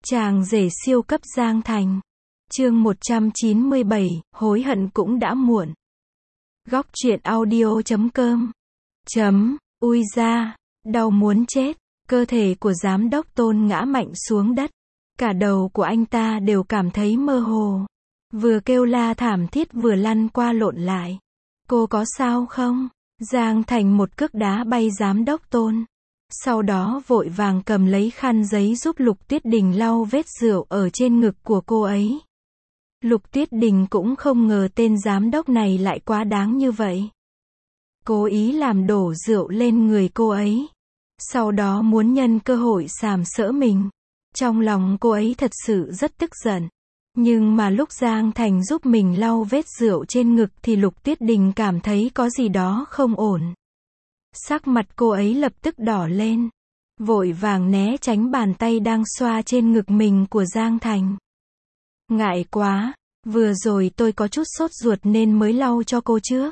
Chàng rể siêu cấp Giang Thành. Chương 197, hối hận cũng đã muộn. Góc truyện audio.com. Ui da, đau muốn chết. Cơ thể của giám đốc Tôn ngã mạnh xuống đất. Cả đầu của anh ta đều cảm thấy mơ hồ. Vừa kêu la thảm thiết vừa lăn qua lộn lại. Cô có sao không? Giang Thành một cước đá bay giám đốc Tôn. Sau đó vội vàng cầm lấy khăn giấy giúp Lục Tuyết Đình lau vết rượu ở trên ngực của cô ấy. Lục Tuyết Đình cũng không ngờ tên giám đốc này lại quá đáng như vậy. Cố ý làm đổ rượu lên người cô ấy. Sau đó muốn nhân cơ hội sàm sỡ mình. Trong lòng cô ấy thật sự rất tức giận. Nhưng mà lúc Giang Thành giúp mình lau vết rượu trên ngực thì Lục Tuyết Đình cảm thấy có gì đó không ổn. Sắc mặt cô ấy lập tức đỏ lên. Vội vàng né tránh bàn tay đang xoa trên ngực mình của Giang Thành. Ngại quá, vừa rồi tôi có chút sốt ruột nên mới lau cho cô trước.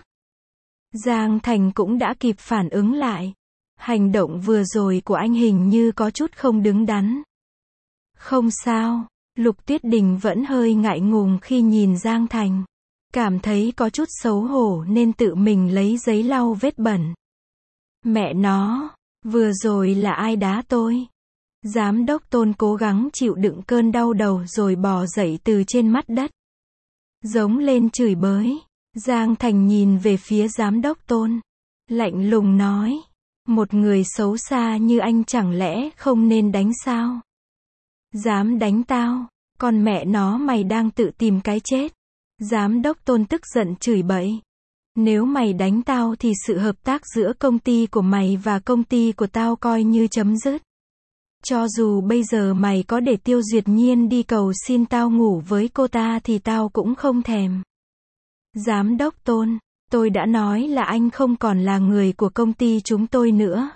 Giang Thành cũng đã kịp phản ứng lại. Hành động vừa rồi của anh hình như có chút không đứng đắn. Không sao, Lục Tuyết Đình vẫn hơi ngại ngùng khi nhìn Giang Thành. Cảm thấy có chút xấu hổ nên tự mình lấy giấy lau vết bẩn. Mẹ nó, vừa rồi là ai đá tôi? Giám đốc Tôn cố gắng chịu đựng cơn đau đầu rồi bò dậy từ trên mặt đất. Giống lên chửi bới. Giang Thành nhìn về phía giám đốc Tôn. Lạnh lùng nói. Một người xấu xa như anh chẳng lẽ không nên đánh sao? Dám đánh tao? Con mẹ nó mày đang tự tìm cái chết. Giám đốc Tôn tức giận chửi bậy. Nếu mày đánh tao thì sự hợp tác giữa công ty của mày và công ty của tao coi như chấm dứt. Cho dù bây giờ mày có để Tiêu Duyệt Nhiên đi cầu xin tao ngủ với cô ta thì tao cũng không thèm. Giám đốc Tôn, tôi đã nói là anh không còn là người của công ty chúng tôi nữa.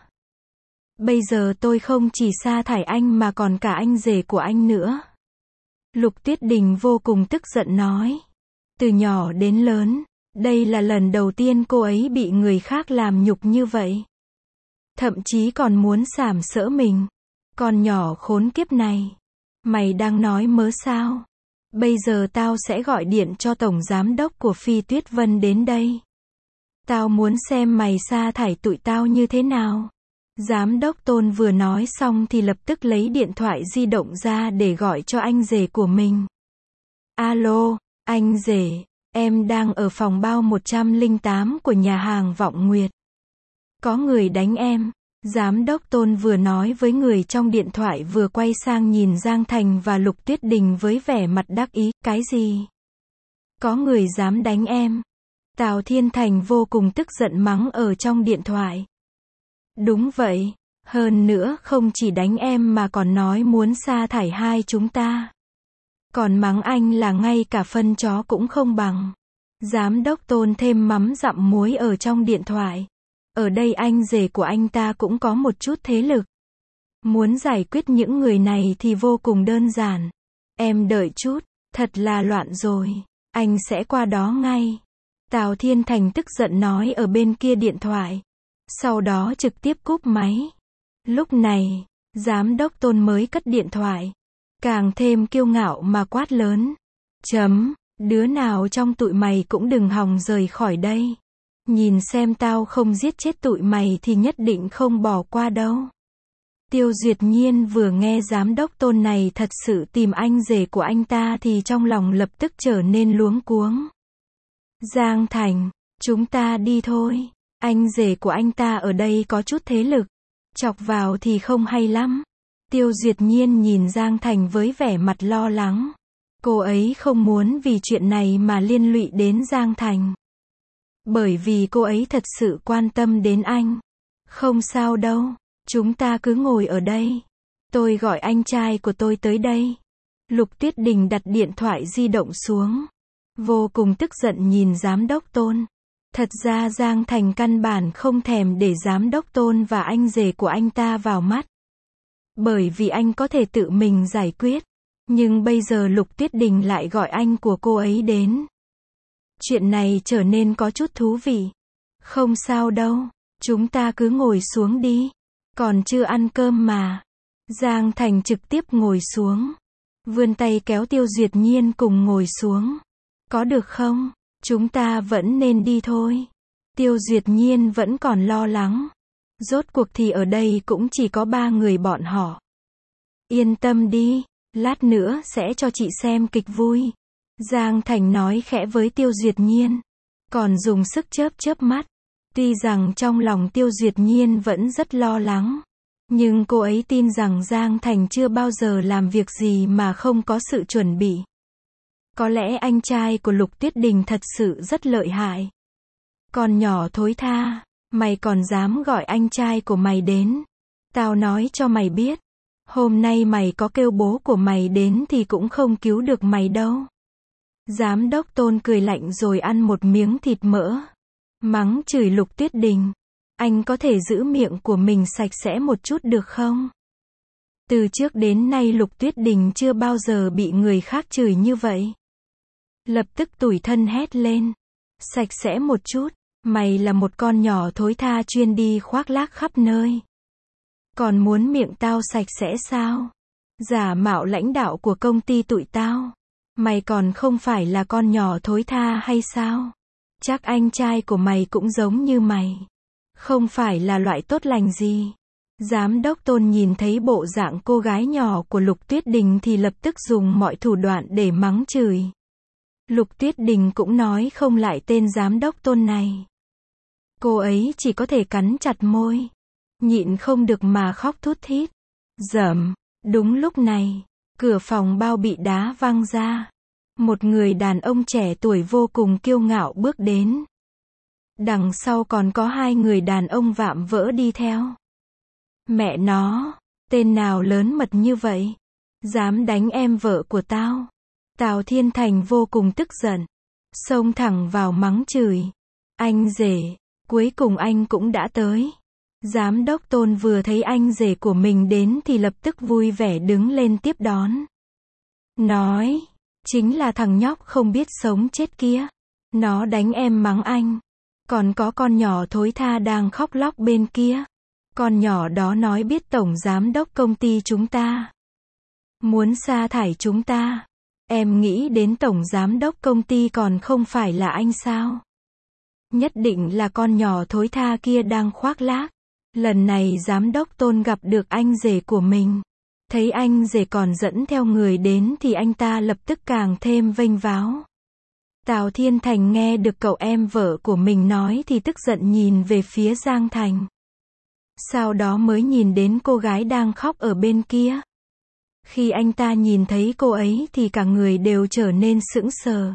Bây giờ tôi không chỉ sa thải anh mà còn cả anh rể của anh nữa. Lục Tuyết Đình vô cùng tức giận nói. Từ nhỏ đến lớn, đây là lần đầu tiên cô ấy bị người khác làm nhục như vậy. Thậm chí còn muốn sàm sỡ mình. Con nhỏ khốn kiếp này. Mày đang nói mớ sao? Bây giờ tao sẽ gọi điện cho tổng giám đốc của Phi Tuyết Vân đến đây. Tao muốn xem mày sa thải tụi tao như thế nào. Giám đốc Tôn vừa nói xong thì lập tức lấy điện thoại di động ra để gọi cho anh rể của mình. Alo, anh rể, em đang ở phòng bao 108 của nhà hàng Vọng Nguyệt. Có người đánh em. Giám đốc Tôn vừa nói với người trong điện thoại vừa quay sang nhìn Giang Thành và Lục Tuyết Đình với vẻ mặt đắc ý. Cái gì? Có người dám đánh em. Tào Thiên Thành vô cùng tức giận mắng ở trong điện thoại. Đúng vậy. Hơn nữa không chỉ đánh em mà còn nói muốn sa thải hai chúng ta. Còn mắng anh là ngay cả phân chó cũng không bằng. Giám đốc Tôn thêm mắm dặm muối ở trong điện thoại. Ở đây anh rể của anh ta cũng có một chút thế lực. Muốn giải quyết những người này thì vô cùng đơn giản. Em đợi chút, thật là loạn rồi. Anh sẽ qua đó ngay. Tào Thiên Thành tức giận nói ở bên kia điện thoại. Sau đó trực tiếp cúp máy. Lúc này, giám đốc Tôn mới cất điện thoại. Càng thêm kiêu ngạo mà quát lớn. Đứa nào trong tụi mày cũng đừng hòng rời khỏi đây. Nhìn xem tao không giết chết tụi mày thì nhất định không bỏ qua đâu. Tiêu Duyệt Nhiên vừa nghe giám đốc Tôn này thật sự tìm anh rể của anh ta thì trong lòng lập tức trở nên luống cuống. Giang Thành, chúng ta đi thôi. Anh rể của anh ta ở đây có chút thế lực. Chọc vào thì không hay lắm. Tiêu Duyệt Nhiên nhìn Giang Thành với vẻ mặt lo lắng. Cô ấy không muốn vì chuyện này mà liên lụy đến Giang Thành. Bởi vì cô ấy thật sự quan tâm đến anh. Không sao đâu, chúng ta cứ ngồi ở đây. Tôi gọi anh trai của tôi tới đây. Lục Tuyết Đình đặt điện thoại di động xuống. Vô cùng tức giận nhìn giám đốc Tôn. Thật ra Giang Thành căn bản không thèm để giám đốc Tôn và anh rể của anh ta vào mắt. Bởi vì anh có thể tự mình giải quyết. Nhưng bây giờ Lục Tuyết Đình lại gọi anh của cô ấy đến. Chuyện này trở nên có chút thú vị. Không sao đâu, chúng ta cứ ngồi xuống đi. Còn chưa ăn cơm mà. Giang Thành trực tiếp ngồi xuống. vươn tay kéo Tiêu Duyệt Nhiên cùng ngồi xuống. Có được không? Chúng ta vẫn nên đi thôi. Tiêu Duyệt Nhiên vẫn còn lo lắng. Rốt cuộc thì ở đây cũng chỉ có 3 người bọn họ. Yên tâm đi, lát nữa sẽ cho chị xem kịch vui. Giang Thành nói khẽ với Tiêu Duyệt Nhiên. Còn dùng sức chớp chớp mắt. Tuy rằng trong lòng Tiêu Duyệt Nhiên vẫn rất lo lắng. Nhưng cô ấy tin rằng Giang Thành chưa bao giờ làm việc gì mà không có sự chuẩn bị. Có lẽ anh trai của Lục Tuyết Đình thật sự rất lợi hại. Con nhỏ thối tha, mày còn dám gọi anh trai của mày đến. Tao nói cho mày biết. Hôm nay mày có kêu bố của mày đến thì cũng không cứu được mày đâu. Giám đốc Tôn cười lạnh rồi ăn một miếng thịt mỡ. Mắng chửi Lục Tuyết Đình. Anh có thể giữ miệng của mình sạch sẽ một chút được không? Từ trước đến nay Lục Tuyết Đình chưa bao giờ bị người khác chửi như vậy. Lập tức tủi thân hét lên. Sạch sẽ một chút, mày là một con nhỏ thối tha chuyên đi khoác lác khắp nơi. Còn muốn miệng tao sạch sẽ sao? Giả mạo lãnh đạo của công ty tụi tao. Mày còn không phải là con nhỏ thối tha hay sao? Chắc anh trai của mày cũng giống như mày. Không phải là loại tốt lành gì. Giám đốc Tôn nhìn thấy bộ dạng cô gái nhỏ của Lục Tuyết Đình thì lập tức dùng mọi thủ đoạn để mắng chửi. Lục Tuyết Đình cũng nói không lại tên giám đốc Tôn này. Cô ấy chỉ có thể cắn chặt môi. Nhịn không được mà khóc thút thít. Dầm. Đúng lúc này, cửa phòng bao bị đá văng ra. Một người đàn ông trẻ tuổi vô cùng kiêu ngạo bước đến. Đằng sau còn có 2 người đàn ông vạm vỡ đi theo. Mẹ nó, tên nào lớn mật như vậy? Dám đánh em vợ của tao. Tào Thiên Thành vô cùng tức giận. Xông thẳng vào mắng chửi. Anh rể, cuối cùng anh cũng đã tới. Giám đốc Tôn vừa thấy anh rể của mình đến thì lập tức vui vẻ đứng lên tiếp đón. Nói, chính là thằng nhóc không biết sống chết kia. Nó đánh em mắng anh. Còn có con nhỏ thối tha đang khóc lóc bên kia. Con nhỏ đó nói biết tổng giám đốc công ty chúng ta muốn sa thải chúng ta. Em nghĩ đến tổng giám đốc công ty còn không phải là anh sao? Nhất định là con nhỏ thối tha kia đang khoác lác. Lần này giám đốc Tôn gặp được anh rể của mình. Thấy anh rể còn dẫn theo người đến thì anh ta lập tức càng thêm vênh váo. Tào Thiên Thành nghe được cậu em vợ của mình nói thì tức giận nhìn về phía Giang Thành. Sau đó mới nhìn đến cô gái đang khóc ở bên kia. Khi anh ta nhìn thấy cô ấy thì cả người đều trở nên sững sờ.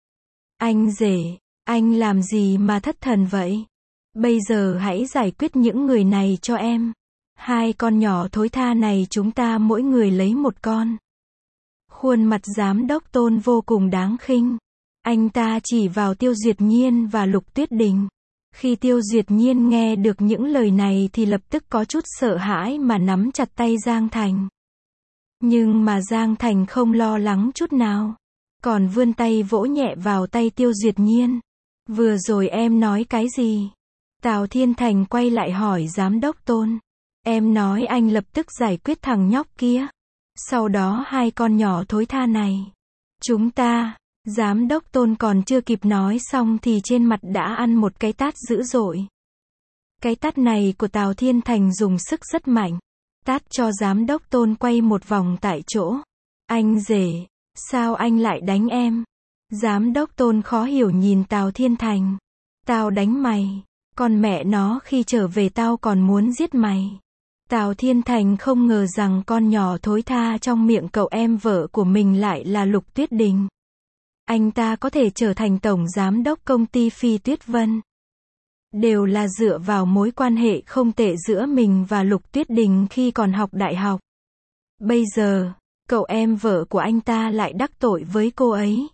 Anh rể, anh làm gì mà thất thần vậy? Bây giờ hãy giải quyết những người này cho em. 2 con nhỏ thối tha này chúng ta mỗi người lấy một con. Khuôn mặt giám đốc Tôn vô cùng đáng khinh. Anh ta chỉ vào Tiêu Duyệt Nhiên và Lục Tuyết Đình. Khi Tiêu Duyệt Nhiên nghe được những lời này thì lập tức có chút sợ hãi mà nắm chặt tay Giang Thành. Nhưng mà Giang Thành không lo lắng chút nào. Còn vươn tay vỗ nhẹ vào tay Tiêu Duyệt Nhiên. Vừa rồi em nói cái gì? Tào Thiên Thành quay lại hỏi giám đốc Tôn. Em nói anh lập tức giải quyết thằng nhóc kia. Sau đó 2 con nhỏ thối tha này. Chúng ta, giám đốc Tôn còn chưa kịp nói xong thì trên mặt đã ăn một cái tát dữ dội. Cái tát này của Tào Thiên Thành dùng sức rất mạnh. Tát cho giám đốc Tôn quay một vòng tại chỗ. Anh rể, sao anh lại đánh em? Giám đốc Tôn khó hiểu nhìn Tào Thiên Thành. Tao đánh mày. Còn mẹ nó khi trở về tao còn muốn giết mày. Tào Thiên Thành không ngờ rằng con nhỏ thối tha trong miệng cậu em vợ của mình lại là Lục Tuyết Đình. Anh ta có thể trở thành tổng giám đốc công ty Phi Tuyết Vân. Đều là dựa vào mối quan hệ không tệ giữa mình và Lục Tuyết Đình khi còn học đại học. Bây giờ, cậu em vợ của anh ta lại đắc tội với cô ấy.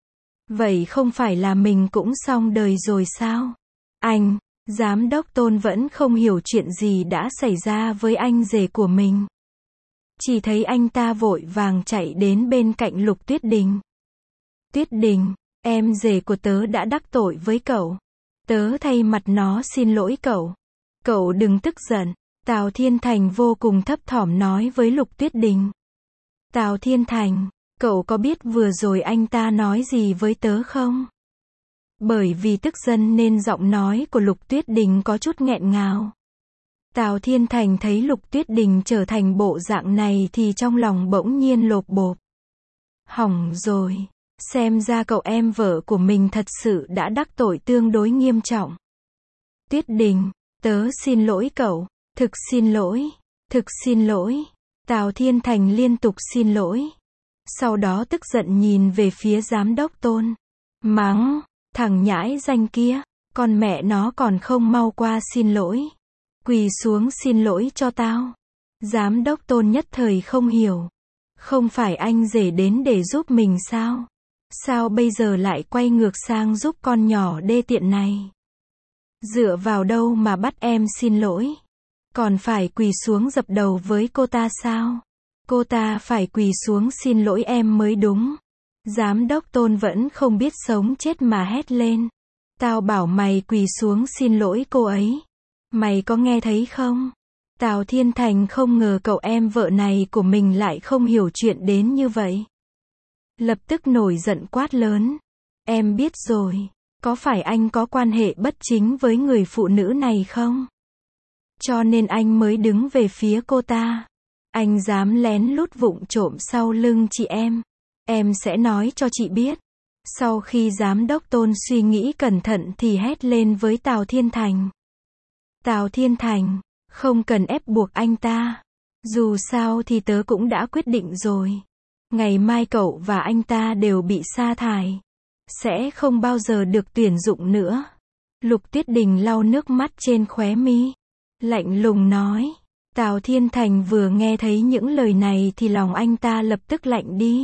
Vậy không phải là mình cũng xong đời rồi sao? Anh, giám đốc Tôn vẫn không hiểu chuyện gì đã xảy ra với anh rể của mình. Chỉ thấy anh ta vội vàng chạy đến bên cạnh Lục Tuyết Đình. Tuyết Đình, em rể của tớ đã đắc tội với cậu. Tớ thay mặt nó xin lỗi cậu. Cậu đừng tức giận. Tào Thiên Thành vô cùng thấp thỏm nói với Lục Tuyết Đình. Tào Thiên Thành, cậu có biết vừa rồi anh ta nói gì với tớ không? Bởi vì tức giận nên giọng nói của Lục Tuyết Đình có chút nghẹn ngào. Tào Thiên Thành thấy Lục Tuyết Đình trở thành bộ dạng này thì trong lòng bỗng nhiên lộp bộp. Hỏng rồi, xem ra cậu em vợ của mình thật sự đã đắc tội tương đối nghiêm trọng. Tuyết Đình, tớ xin lỗi cậu, thực xin lỗi, thực xin lỗi. Tào Thiên Thành liên tục xin lỗi. Sau đó tức giận nhìn về phía giám đốc Tôn. Mắng, thằng nhãi danh kia, con mẹ nó còn không mau qua xin lỗi. Quỳ xuống xin lỗi cho tao. Giám đốc Tôn nhất thời không hiểu. Không phải anh rể đến để giúp mình sao? Sao bây giờ lại quay ngược sang giúp con nhỏ đê tiện này? Dựa vào đâu mà bắt em xin lỗi? Còn phải quỳ xuống dập đầu với cô ta sao? Cô ta phải quỳ xuống xin lỗi em mới đúng. Giám đốc Tôn vẫn không biết sống chết mà hét lên. Tao bảo mày quỳ xuống xin lỗi cô ấy. Mày có nghe thấy không? Tào Thiên Thành không ngờ cậu em vợ này của mình lại không hiểu chuyện đến như vậy. Lập tức nổi giận quát lớn. Em biết rồi, có phải anh có quan hệ bất chính với người phụ nữ này không? Cho nên anh mới đứng về phía cô ta. Anh dám lén lút vụng trộm sau lưng chị em. Em sẽ nói cho chị biết. Sau khi giám đốc Tôn suy nghĩ cẩn thận thì hét lên với Tào Thiên Thành. Tào Thiên Thành, không cần ép buộc anh ta. Dù sao thì tớ cũng đã quyết định rồi. Ngày mai cậu và anh ta đều bị sa thải. Sẽ không bao giờ được tuyển dụng nữa. Lục Tuyết Đình lau nước mắt trên khóe mi. Lạnh lùng nói. Tào Thiên Thành vừa nghe thấy những lời này thì lòng anh ta lập tức lạnh đi.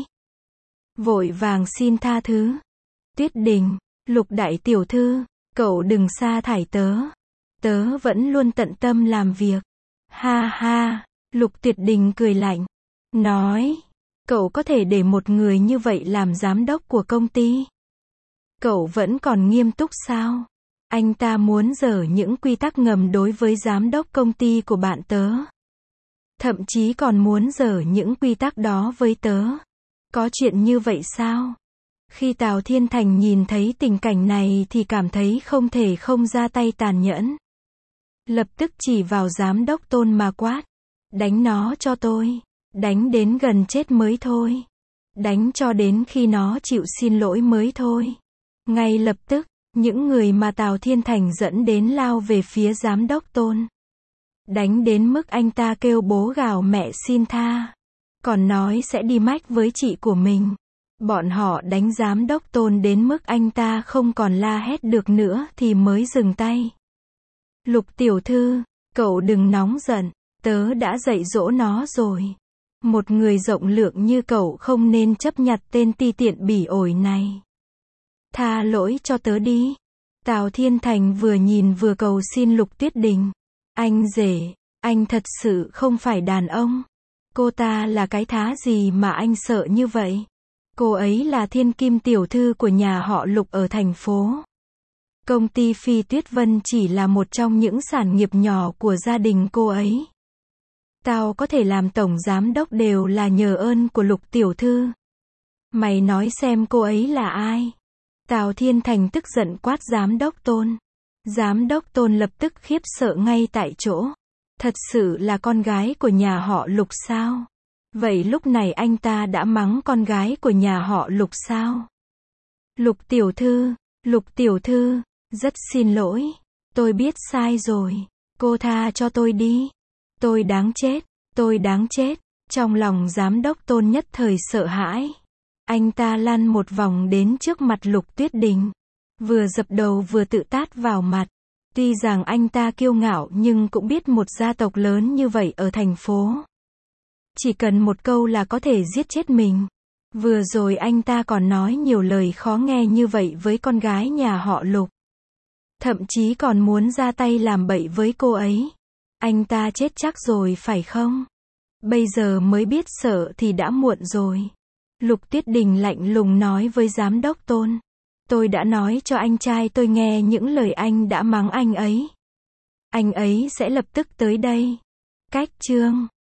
Vội vàng xin tha thứ. Tuyết Đình, Lục đại tiểu thư, cậu đừng sa thải tớ. Tớ vẫn luôn tận tâm làm việc. Ha ha, Lục Tuyết Đình cười lạnh. Nói, cậu có thể để một người như vậy làm giám đốc của công ty? Cậu vẫn còn nghiêm túc sao? Anh ta muốn dở những quy tắc ngầm đối với giám đốc công ty của bạn tớ. Thậm chí còn muốn dở những quy tắc đó với tớ. Có chuyện như vậy sao? Khi Tào Thiên Thành nhìn thấy tình cảnh này thì cảm thấy không thể không ra tay tàn nhẫn. Lập tức chỉ vào giám đốc Tôn mà quát. Đánh nó cho tôi. Đánh đến gần chết mới thôi. Đánh cho đến khi nó chịu xin lỗi mới thôi. Ngay lập tức, những người mà Tào Thiên Thành dẫn đến lao về phía giám đốc Tôn. Đánh đến mức anh ta kêu bố gào mẹ xin tha. Còn nói sẽ đi mách với chị của mình. Bọn họ đánh giám đốc Tôn đến mức anh ta không còn la hét được nữa thì mới dừng tay. Lục tiểu thư, cậu đừng nóng giận, tớ đã dạy dỗ nó rồi. Một người rộng lượng như cậu không nên chấp nhặt tên ti tiện bỉ ổi này. Tha lỗi cho tớ đi. Tào Thiên Thành vừa nhìn vừa cầu xin Lục Tuyết Đình. Anh rể, anh thật sự không phải đàn ông. Cô ta là cái thá gì mà anh sợ như vậy? Cô ấy là thiên kim tiểu thư của nhà họ Lục ở thành phố. Công ty Phi Tuyết Vân chỉ là một trong những sản nghiệp nhỏ của gia đình cô ấy. Tao có thể làm tổng giám đốc đều là nhờ ơn của Lục tiểu thư. Mày nói xem cô ấy là ai? Tào Thiên Thành tức giận quát giám đốc Tôn. Giám đốc Tôn lập tức khiếp sợ ngay tại chỗ. Thật sự là con gái của nhà họ Lục sao? Vậy lúc này anh ta đã mắng con gái của nhà họ Lục sao? Lục tiểu thư, rất xin lỗi. Tôi biết sai rồi. Cô tha cho tôi đi. Tôi đáng chết. Trong lòng giám đốc Tôn nhất thời sợ hãi. Anh ta lăn một vòng đến trước mặt Lục Tuyết Đình. Vừa dập đầu vừa tự tát vào mặt. Tuy rằng anh ta kiêu ngạo nhưng cũng biết một gia tộc lớn như vậy ở thành phố. Chỉ cần một câu là có thể giết chết mình. Vừa rồi anh ta còn nói nhiều lời khó nghe như vậy với con gái nhà họ Lục. Thậm chí còn muốn ra tay làm bậy với cô ấy. Anh ta chết chắc rồi phải không? Bây giờ mới biết sợ thì đã muộn rồi. Lục Tuyết Đình lạnh lùng nói với giám đốc Tôn. Tôi đã nói cho anh trai tôi nghe những lời anh đã mắng anh ấy. Anh ấy sẽ lập tức tới đây. Cách chương